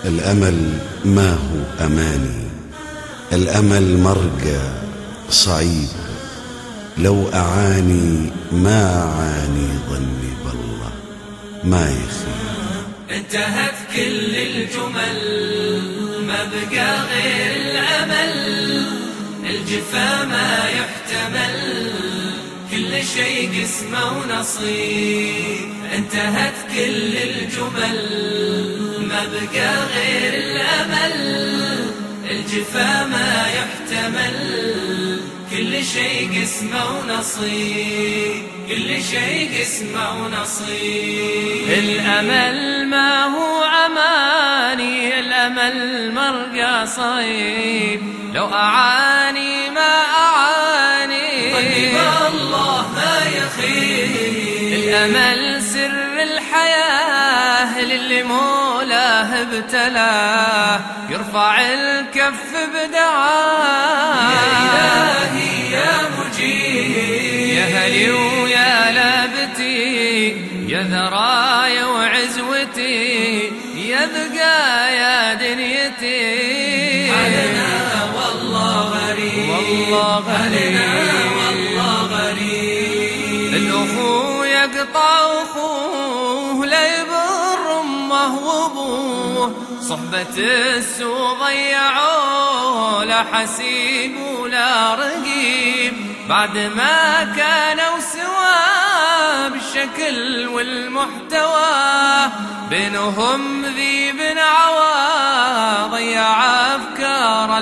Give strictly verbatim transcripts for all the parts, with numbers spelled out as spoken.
الأمل ما هو أماني، الأمل مرقى صعيب، لو أعاني ما أعاني ظني بالله ما يخيب. انتهت كل الجمل ما بقى غير الأمل، الجفا ما يحتمل كل شيء قسمه ونصيب. انتهت كل الجمل ما بقى غير الأمل، الجفا ما يحتمل كل شيء قسمه ونصيب، كل شيء قسمه ونصيب. الأمل ما هو أماني، الأمل مرقى صعيب، لو أعاني ما أعاني ظني بالله ما يخيب. الأمل سر الحياة للي مولاه ابتلاه، يرفع الكف بدعاه يا إلهي يا مجيب، يا هلي ويا لابتي، يا ذرايا وعزوتي، يا بقايا دنيتي. حالنا والله غريب، والله غريب، والله غريب. الأخو يقطع أخوه لا يبر أمه وأبوه، صحبة السوء ضيعوه لا حسيب ولا رقيب، بعد ما كانوا سوا بالشكل والمحتوى، بينهم ذيب عوى ضيع أفكار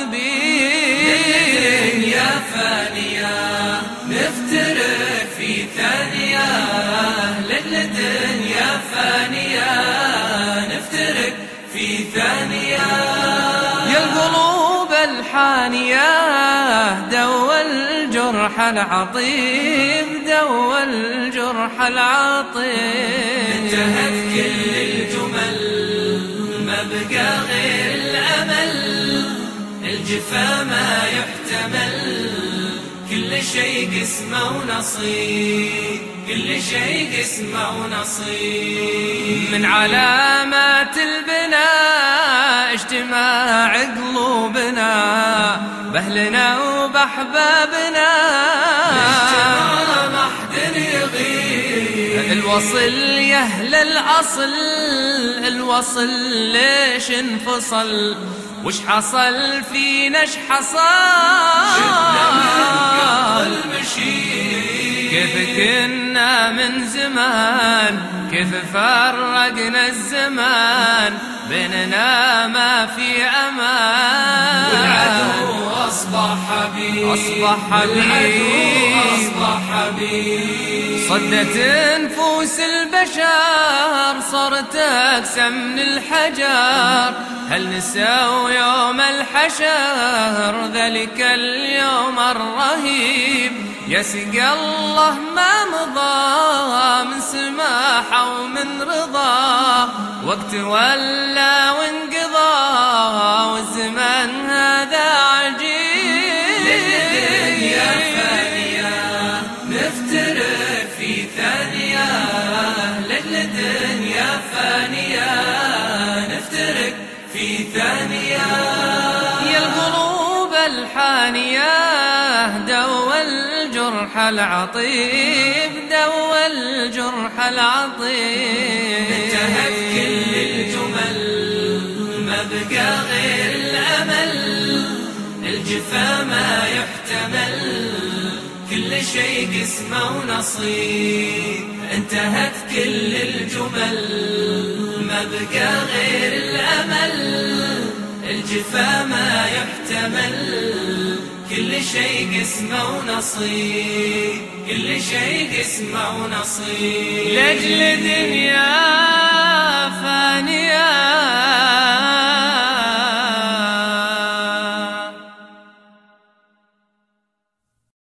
اللبيب. يا فانية نفترق في ثانية، للدنيا فانية نفترق في ثانية. يا القلوب الحانية دوا الجرح العطيب، دوا الجرح العطيب. انتهت كل الجمل ما بقى غير الأمل، الجفا ما يحتمل كل شيء قسمه ونصيب، كل شيء قسمه ونصيب. من علامات البناء اجتماع قلوبنا بأهلنا وبأحبابنا، اجتماع ما حد يغيب. الوصل يا أهل الأصل، الوصل ليش انفصل، وش حصل فينا اش حصل، شدنا من قبل المشي، كيف كنا من زمان، كيف فرقنا الزمان، بيننا ما في أمان. والعدو أصبح حبيب، أصبح حبيب، أصبح حبيب. صدت نفوس البشر صرت أقسى من الحجر، هل نسوا يوم الحشر ذلك اليوم الرهيب. يسقى الله ما مضى من سماحة ومن رضا، وقت ولا وانقضى والزمان هذا عجيب. للدنيا فانية نفترق في ثانية، للدنيا فانية نفترق في ثانية. يا القلوب الحانية دوا الجرح العطيب، دوا الجرح العطيب. انتهت كل الجمل ما بقى غير الأمل، الجفا ما يحتمل كل شيء قسمه ونصيب. انتهت كل الجمل ما بقى غير الأمل، الجفا ما يحتمل كل شيء قسمه ونصيب، كل شيء قسمه ونصيب. لأجل دنيا